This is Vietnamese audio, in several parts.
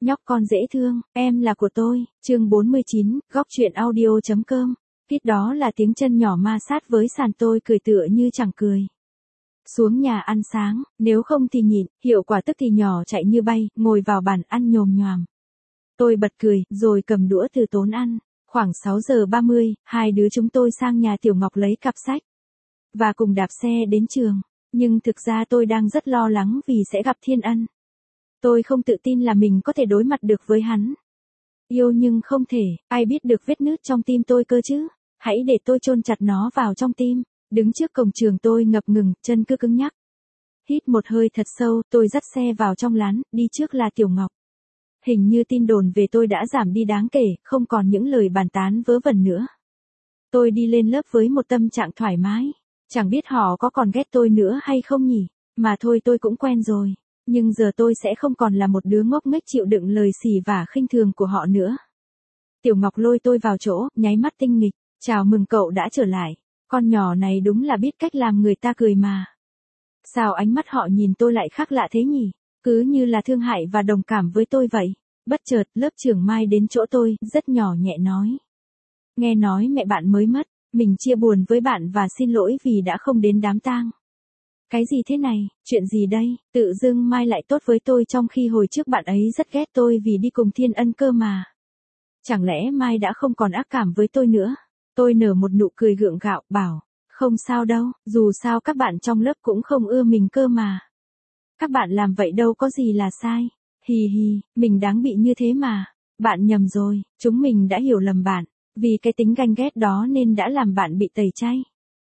Nhóc con dễ thương, em là của tôi, chương 49, góc truyện audio.com. Tiếp đó là tiếng chân nhỏ ma sát với sàn, tôi cười tựa như chẳng cười. Xuống nhà ăn sáng, nếu không thì nhịn, hiệu quả tức thì nhỏ chạy như bay, ngồi vào bàn ăn nhồm nhoàm. Tôi bật cười, rồi cầm đũa từ tốn ăn. Khoảng 6 giờ 30, hai đứa chúng tôi sang nhà Tiểu Ngọc lấy cặp sách. Và cùng đạp xe đến trường. Nhưng thực ra tôi đang rất lo lắng vì sẽ gặp Thiên Ân. Tôi không tự tin là mình có thể đối mặt được với hắn. Yêu nhưng không thể, ai biết được vết nứt trong tim tôi cơ chứ. Hãy để tôi chôn chặt nó vào trong tim. Đứng trước cổng trường tôi ngập ngừng, chân cứ cứng nhắc. Hít một hơi thật sâu, tôi dắt xe vào trong lán, đi trước là Tiểu Ngọc. Hình như tin đồn về tôi đã giảm đi đáng kể, không còn những lời bàn tán vớ vẩn nữa. Tôi đi lên lớp với một tâm trạng thoải mái. Chẳng biết họ có còn ghét tôi nữa hay không nhỉ, mà thôi tôi cũng quen rồi. Nhưng giờ tôi sẽ không còn là một đứa ngốc nghếch chịu đựng lời xỉ vả khinh thường của họ nữa. Tiểu Ngọc lôi tôi vào chỗ, nháy mắt tinh nghịch. Chào mừng cậu đã trở lại. Con nhỏ này đúng là biết cách làm người ta cười mà. Sao ánh mắt họ nhìn tôi lại khác lạ thế nhỉ? Cứ như là thương hại và đồng cảm với tôi vậy. Bất chợt, lớp trưởng Mai đến chỗ tôi, rất nhỏ nhẹ nói. Nghe nói mẹ bạn mới mất, mình chia buồn với bạn và xin lỗi vì đã không đến đám tang. Cái gì thế này, chuyện gì đây? Tự dưng Mai lại tốt với tôi trong khi hồi trước bạn ấy rất ghét tôi vì đi cùng Thiên Ân cơ mà. Chẳng lẽ Mai đã không còn ác cảm với tôi nữa? Tôi nở một nụ cười gượng gạo, bảo, không sao đâu, dù sao các bạn trong lớp cũng không ưa mình cơ mà. Các bạn làm vậy đâu có gì là sai. Hì hì, mình đáng bị như thế mà. Bạn nhầm rồi, chúng mình đã hiểu lầm bạn. Vì cái tính ganh ghét đó nên đã làm bạn bị tẩy chay.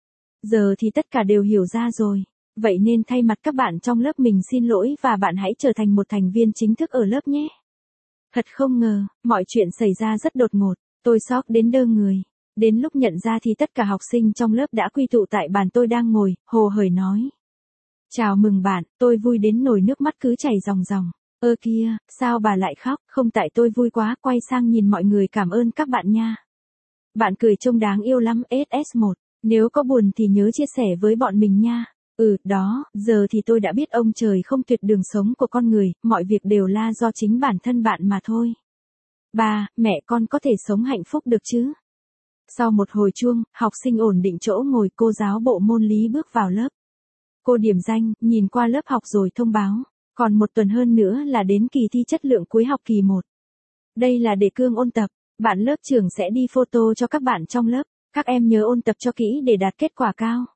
Giờ thì tất cả đều hiểu ra rồi. Vậy nên thay mặt các bạn trong lớp mình xin lỗi và bạn hãy trở thành một thành viên chính thức ở lớp nhé. Thật không ngờ, mọi chuyện xảy ra rất đột ngột. Tôi sốc đến đơ người. Đến lúc nhận ra thì tất cả học sinh trong lớp đã quy tụ tại bàn tôi đang ngồi, hồ hởi nói. Chào mừng bạn, tôi vui đến nổi nước mắt cứ chảy ròng ròng. Ơ kia, sao bà lại khóc? Không, tại tôi vui quá, quay sang nhìn mọi người, cảm ơn các bạn nha. Bạn cười trông đáng yêu lắm, SS1. Nếu có buồn thì nhớ chia sẻ với bọn mình nha. Đó, giờ thì tôi đã biết ông trời không tuyệt đường sống của con người, mọi việc đều là do chính bản thân bạn mà thôi. Ba, mẹ con có thể sống hạnh phúc được chứ? Sau một hồi chuông, học sinh ổn định chỗ ngồi, cô giáo bộ môn lý bước vào lớp. Cô điểm danh, nhìn qua lớp học rồi thông báo. Còn một tuần hơn nữa là đến kỳ thi chất lượng cuối học kỳ 1. Đây là đề cương ôn tập. Bạn lớp trưởng sẽ đi photo cho các bạn trong lớp. Các em nhớ ôn tập cho kỹ để đạt kết quả cao.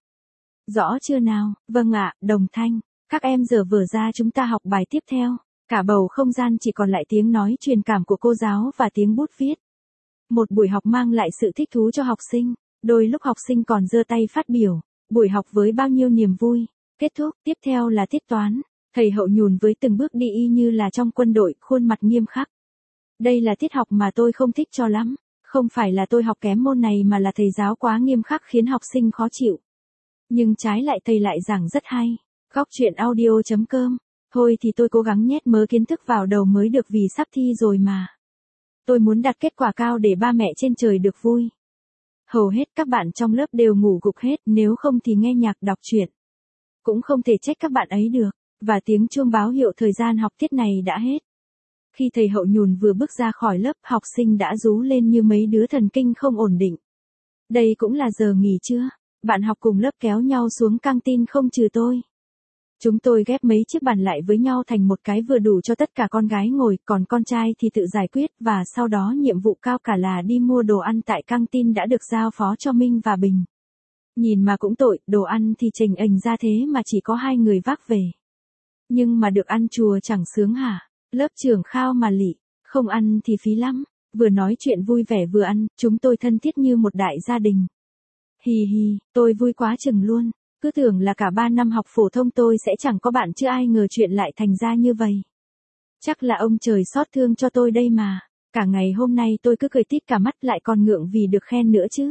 Rõ chưa nào? Vâng ạ, đồng thanh. Các em giờ vở ra, chúng ta học bài tiếp theo. Cả bầu không gian chỉ còn lại tiếng nói truyền cảm của cô giáo và tiếng bút viết. Một buổi học mang lại sự thích thú cho học sinh. Đôi lúc học sinh còn giơ tay phát biểu. Buổi học với bao nhiêu niềm vui. Kết thúc, tiếp theo là tiết toán. Thầy Hậu nhùn với từng bước đi y như là trong quân đội, khuôn mặt nghiêm khắc. Đây là tiết học mà tôi không thích cho lắm. Không phải là tôi học kém môn này mà là thầy giáo quá nghiêm khắc khiến học sinh khó chịu. Nhưng trái lại thầy lại giảng rất hay. Góc truyện audio.com. Thôi thì tôi cố gắng nhét mớ kiến thức vào đầu mới được vì sắp thi rồi mà. Tôi muốn đạt kết quả cao để ba mẹ trên trời được vui. Hầu hết các bạn trong lớp đều ngủ gục hết, nếu không thì nghe nhạc đọc truyện. Cũng không thể trách các bạn ấy được. Và tiếng chuông báo hiệu thời gian học tiết này đã hết. Khi thầy Hậu nhùn vừa bước ra khỏi lớp, học sinh đã rú lên như mấy đứa thần kinh không ổn định. Đây cũng là giờ nghỉ trưa. Bạn học cùng lớp kéo nhau xuống căng tin không trừ tôi. Chúng tôi ghép mấy chiếc bàn lại với nhau thành một cái vừa đủ cho tất cả con gái ngồi, còn con trai thì tự giải quyết, và sau đó nhiệm vụ cao cả là đi mua đồ ăn tại căng tin đã được giao phó cho Minh và Bình. Nhìn mà cũng tội, đồ ăn thì chềnh ềnh ra thế mà chỉ có 2 người vác về. Nhưng mà được ăn chùa chẳng sướng hả? Lớp trưởng khao mà lị, không ăn thì phí lắm. Vừa nói chuyện vui vẻ vừa ăn, chúng tôi thân thiết như một đại gia đình. Hì hì, tôi vui quá chừng luôn. Cứ tưởng là cả 3 năm học phổ thông tôi sẽ chẳng có bạn, chứ ai ngờ chuyện lại thành ra như vậy. Chắc là ông trời xót thương cho tôi đây mà. Cả ngày hôm nay tôi cứ cười tít cả mắt, lại còn ngượng vì được khen nữa chứ.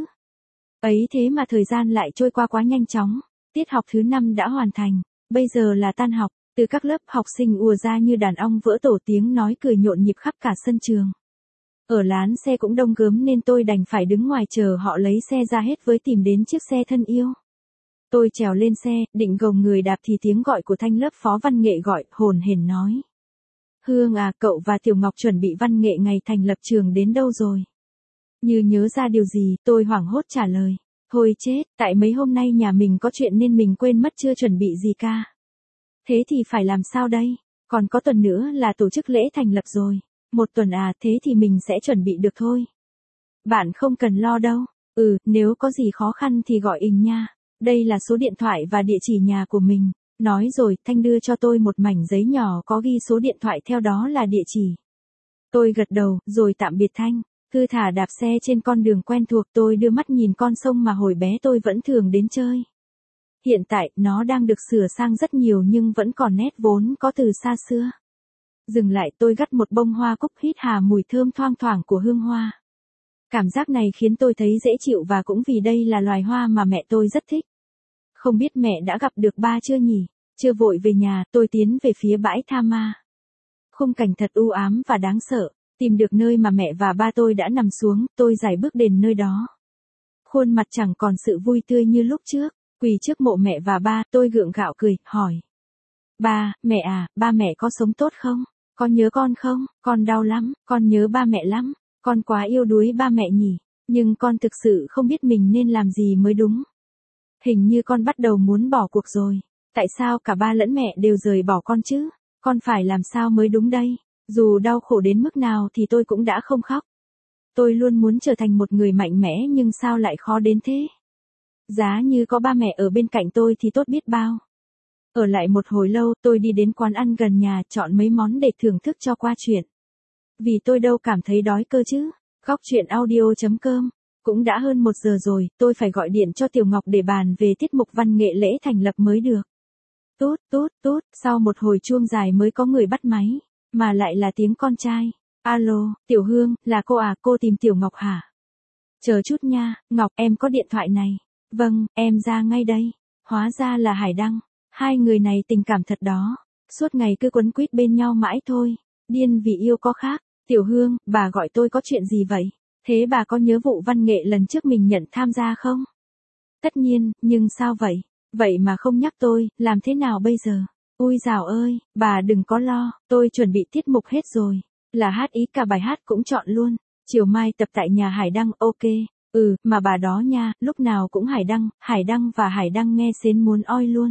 Ấy thế mà thời gian lại trôi qua quá nhanh chóng. Tiết học thứ 5 đã hoàn thành. Bây giờ là tan học. Từ các lớp học sinh ùa ra như đàn ong vỡ tổ, tiếng nói cười nhộn nhịp khắp cả sân trường. Ở lán xe cũng đông gớm nên tôi đành phải đứng ngoài chờ họ lấy xe ra hết với tìm đến chiếc xe thân yêu. Tôi trèo lên xe, định gồng người đạp thì tiếng gọi của thanh lớp phó văn nghệ gọi, hồn hển nói. Hương à, cậu và Tiểu Ngọc chuẩn bị văn nghệ ngày thành lập trường đến đâu rồi? Như nhớ ra điều gì, tôi hoảng hốt trả lời. Thôi chết, tại mấy hôm nay nhà mình có chuyện nên mình quên mất chưa chuẩn bị gì cả. Thế thì phải làm sao đây? Còn có tuần nữa là tổ chức lễ thành lập rồi. Một tuần à, thế thì mình sẽ chuẩn bị được thôi. Bạn không cần lo đâu. Nếu có gì khó khăn thì gọi Ình nha. Đây là số điện thoại và địa chỉ nhà của mình. Nói rồi, Thanh đưa cho tôi một mảnh giấy nhỏ có ghi số điện thoại, theo đó là địa chỉ. Tôi gật đầu, rồi tạm biệt Thanh. Thư thả đạp xe trên con đường quen thuộc, tôi đưa mắt nhìn con sông mà hồi bé tôi vẫn thường đến chơi. Hiện tại, nó đang được sửa sang rất nhiều nhưng vẫn còn nét vốn có từ xa xưa. Dừng lại, tôi gặt một bông hoa cúc, hít hà mùi thơm thoang thoảng của hương hoa. Cảm giác này khiến tôi thấy dễ chịu, và cũng vì đây là loài hoa mà mẹ tôi rất thích. Không biết mẹ đã gặp được ba chưa nhỉ? Chưa vội về nhà, tôi tiến về phía bãi tha ma. Khung cảnh thật u ám và đáng sợ. Tìm được nơi mà mẹ và ba tôi đã nằm xuống, tôi giải bước đến nơi đó. Khuôn mặt chẳng còn sự vui tươi như lúc trước. Quỳ trước mộ mẹ và ba, tôi gượng gạo cười, hỏi. Ba, mẹ à, ba mẹ có sống tốt không? Con nhớ con không? Con đau lắm, con nhớ ba mẹ lắm. Con quá yêu đuối ba mẹ nhỉ. Nhưng con thực sự không biết mình nên làm gì mới đúng. Hình như con bắt đầu muốn bỏ cuộc rồi. Tại sao cả ba lẫn mẹ đều rời bỏ con chứ? Con phải làm sao mới đúng đây? Dù đau khổ đến mức nào thì tôi cũng đã không khóc. Tôi luôn muốn trở thành một người mạnh mẽ, nhưng sao lại khó đến thế? Giá như có ba mẹ ở bên cạnh tôi thì tốt biết bao. Ở lại một hồi lâu, tôi đi đến quán ăn gần nhà, chọn mấy món để thưởng thức cho qua chuyện. Vì tôi đâu cảm thấy đói cơ chứ. Góc chuyện audio.com. Cũng đã hơn 1 giờ rồi, tôi phải gọi điện cho Tiểu Ngọc để bàn về tiết mục văn nghệ lễ thành lập mới được. Tút tút tút, sau một hồi chuông dài mới có người bắt máy, mà lại là tiếng con trai. Alo, Tiểu Hương, là cô à, cô tìm Tiểu Ngọc hả? Chờ chút nha, Ngọc, em có điện thoại này. Vâng, em ra ngay đây. Hóa ra là Hải Đăng. Hai người này tình cảm thật đó. Suốt ngày cứ quấn quýt bên nhau mãi thôi. Điên vì yêu có khác. Tiểu Hương, bà gọi tôi có chuyện gì vậy? Thế bà có nhớ vụ văn nghệ lần trước mình nhận tham gia không? Tất nhiên, nhưng sao vậy? Vậy mà không nhắc tôi, làm thế nào bây giờ? Ui dào ơi, bà đừng có lo, tôi chuẩn bị tiết mục hết rồi. Là hát ý cả bài hát cũng chọn luôn. Chiều mai tập tại nhà Hải Đăng, ok. Mà bà đó nha, lúc nào cũng Hải Đăng và Hải Đăng nghe xến muốn oi luôn.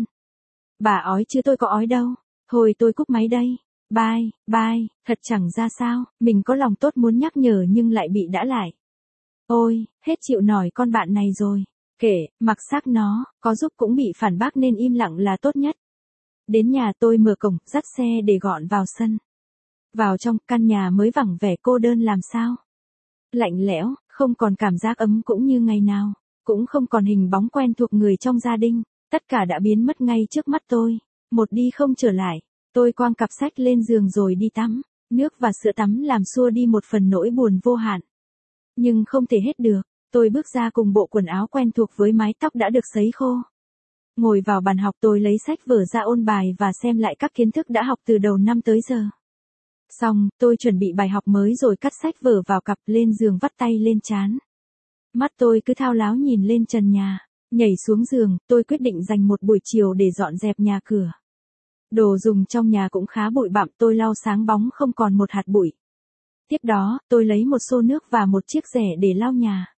Bà ói chứ tôi có ói đâu. Thôi tôi cúp máy đây. Bye, thật chẳng ra sao, mình có lòng tốt muốn nhắc nhở nhưng lại bị đã lại. Ôi, hết chịu nổi con bạn này rồi. Kể, mặc xác nó, có giúp cũng bị phản bác nên im lặng là tốt nhất. Đến nhà tôi mở cổng, dắt xe để gọn vào sân. Vào trong, căn nhà mới vẳng vẻ cô đơn làm sao. Lạnh lẽo, không còn cảm giác ấm cũng như ngày nào. Cũng không còn hình bóng quen thuộc người trong gia đình. Tất cả đã biến mất ngay trước mắt tôi. Một đi không trở lại. Tôi quăng cặp sách lên giường rồi đi tắm. Nước và sữa tắm làm xua đi một phần nỗi buồn vô hạn. Nhưng không thể hết được. Tôi bước ra cùng bộ quần áo quen thuộc với mái tóc đã được sấy khô. Ngồi vào bàn học, tôi lấy sách vở ra ôn bài và xem lại các kiến thức đã học từ đầu năm tới giờ. Xong, tôi chuẩn bị bài học mới rồi cất sách vở vào cặp, lên giường vắt tay lên trán. Mắt tôi cứ thao láo nhìn lên trần nhà. Nhảy xuống giường, tôi quyết định dành một buổi chiều để dọn dẹp nhà cửa. Đồ dùng trong nhà cũng khá bụi bặm, tôi lau sáng bóng không còn một hạt bụi. Tiếp đó, tôi lấy một xô nước và một chiếc rẻ để lau nhà.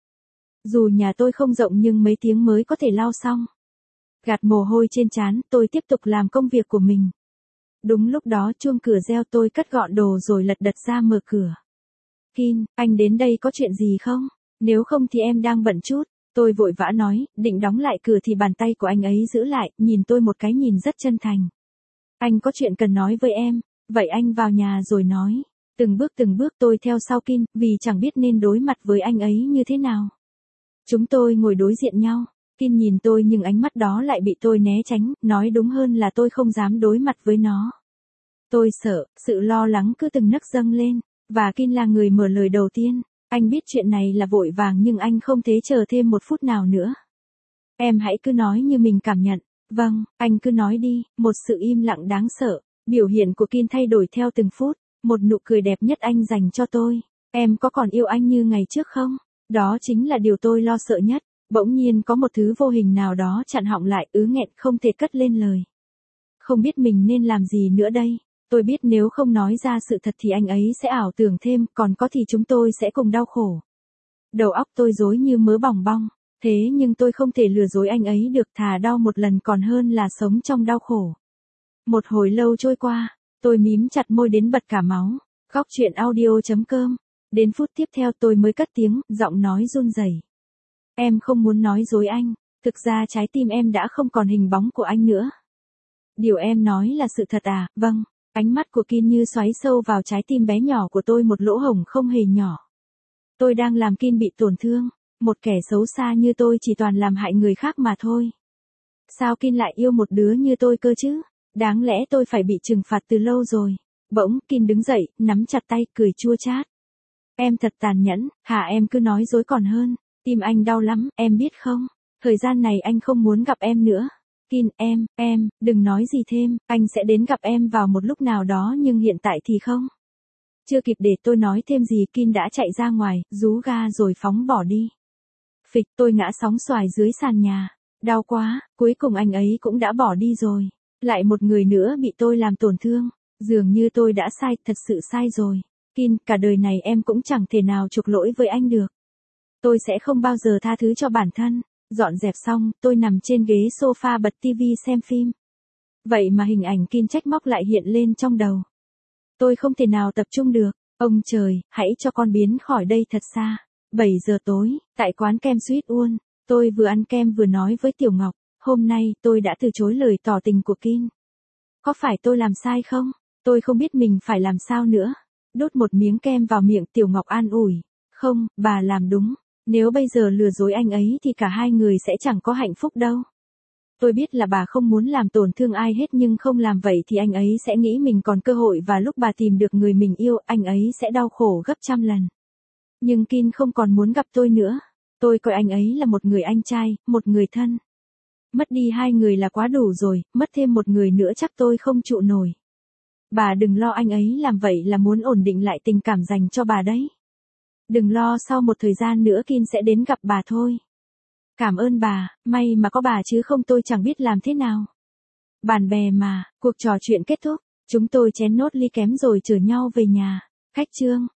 Dù nhà tôi không rộng nhưng mấy tiếng mới có thể lau xong. Gạt mồ hôi trên trán, tôi tiếp tục làm công việc của mình. Đúng lúc đó chuông cửa reo, tôi cất gọn đồ rồi lật đật ra mở cửa. Kin, anh đến đây có chuyện gì không? Nếu không thì em đang bận chút. Tôi vội vã nói, định đóng lại cửa thì bàn tay của anh ấy giữ lại, nhìn tôi một cái nhìn rất chân thành. Anh có chuyện cần nói với em, vậy anh vào nhà rồi nói. Từng bước tôi theo sau Kin, vì chẳng biết nên đối mặt với anh ấy như thế nào. Chúng tôi ngồi đối diện nhau. Kin nhìn tôi nhưng ánh mắt đó lại bị tôi né tránh, nói đúng hơn là tôi không dám đối mặt với nó. Tôi sợ, sự lo lắng cứ từng nấc dâng lên, và Kin là người mở lời đầu tiên. Anh biết chuyện này là vội vàng nhưng anh không thể chờ thêm một phút nào nữa. Em hãy cứ nói như mình cảm nhận. Vâng, anh cứ nói đi. Một sự im lặng đáng sợ. Biểu hiện của Kin thay đổi theo từng phút. Một nụ cười đẹp nhất anh dành cho tôi. Em có còn yêu anh như ngày trước không? Đó chính là điều tôi lo sợ nhất. Bỗng nhiên có một thứ vô hình nào đó chặn họng lại, ứ nghẹn không thể cất lên lời. Không biết mình nên làm gì nữa đây. Tôi biết nếu không nói ra sự thật thì anh ấy sẽ ảo tưởng thêm, còn có thì chúng tôi sẽ cùng đau khổ. Đầu óc tôi rối như mớ bòng bong, thế nhưng tôi không thể lừa dối anh ấy được, thà đau một lần còn hơn là sống trong đau khổ. Một hồi lâu trôi qua, tôi mím chặt môi đến bật cả máu. Góc chuyện audio.com. Đến phút tiếp theo tôi mới cất tiếng, giọng nói run rẩy. Em không muốn nói dối anh, thực ra trái tim em đã không còn hình bóng của anh nữa. Điều em nói là sự thật à? Vâng. Ánh mắt của Kim như xoáy sâu vào trái tim bé nhỏ của tôi, một lỗ hổng không hề nhỏ. Tôi đang làm Kim bị tổn thương, một kẻ xấu xa như tôi chỉ toàn làm hại người khác mà thôi. Sao Kim lại yêu một đứa như tôi cơ chứ? Đáng lẽ tôi phải bị trừng phạt từ lâu rồi. Bỗng Kim đứng dậy, nắm chặt tay, cười chua chát. Em thật tàn nhẫn, hả? Em cứ nói dối còn hơn. Tim anh đau lắm, em biết không? Thời gian này anh không muốn gặp em nữa. Kim, em, đừng nói gì thêm, anh sẽ đến gặp em vào một lúc nào đó nhưng hiện tại thì không. Chưa kịp để tôi nói thêm gì, Kim đã chạy ra ngoài, rú ga rồi phóng bỏ đi. Phịch, tôi ngã sóng xoài dưới sàn nhà. Đau quá, cuối cùng anh ấy cũng đã bỏ đi rồi. Lại một người nữa bị tôi làm tổn thương. Dường như tôi đã sai, thật sự sai rồi. Kim, cả đời này em cũng chẳng thể nào chuộc lỗi với anh được. Tôi sẽ không bao giờ tha thứ cho bản thân. Dọn dẹp xong, tôi nằm trên ghế sofa bật tivi xem phim. Vậy mà hình ảnh Kim trách móc lại hiện lên trong đầu. Tôi không thể nào tập trung được. Ông trời, hãy cho con biến khỏi đây thật xa. 7 giờ tối, tại quán kem Sweet Uôn, tôi vừa ăn kem vừa nói với Tiểu Ngọc. Hôm nay, tôi đã từ chối lời tỏ tình của Kim. Có phải tôi làm sai không? Tôi không biết mình phải làm sao nữa. Đút một miếng kem vào miệng, Tiểu Ngọc an ủi. Không, bà làm đúng. Nếu bây giờ lừa dối anh ấy thì cả hai người sẽ chẳng có hạnh phúc đâu. Tôi biết là bà không muốn làm tổn thương ai hết, nhưng không làm vậy thì anh ấy sẽ nghĩ mình còn cơ hội, và lúc bà tìm được người mình yêu, anh ấy sẽ đau khổ gấp trăm lần. Nhưng Kim không còn muốn gặp tôi nữa. Tôi coi anh ấy là một người anh trai, một người thân. Mất đi hai người là quá đủ rồi, mất thêm một người nữa chắc tôi không trụ nổi. Bà đừng lo, anh ấy làm vậy là muốn ổn định lại tình cảm dành cho bà đấy. Đừng lo, sau một thời gian nữa Kim sẽ đến gặp bà thôi. Cảm ơn bà, may mà có bà chứ không tôi chẳng biết làm thế nào. Bạn bè mà, cuộc trò chuyện kết thúc, chúng tôi chén nốt ly kém rồi chở nhau về nhà. Khách chương.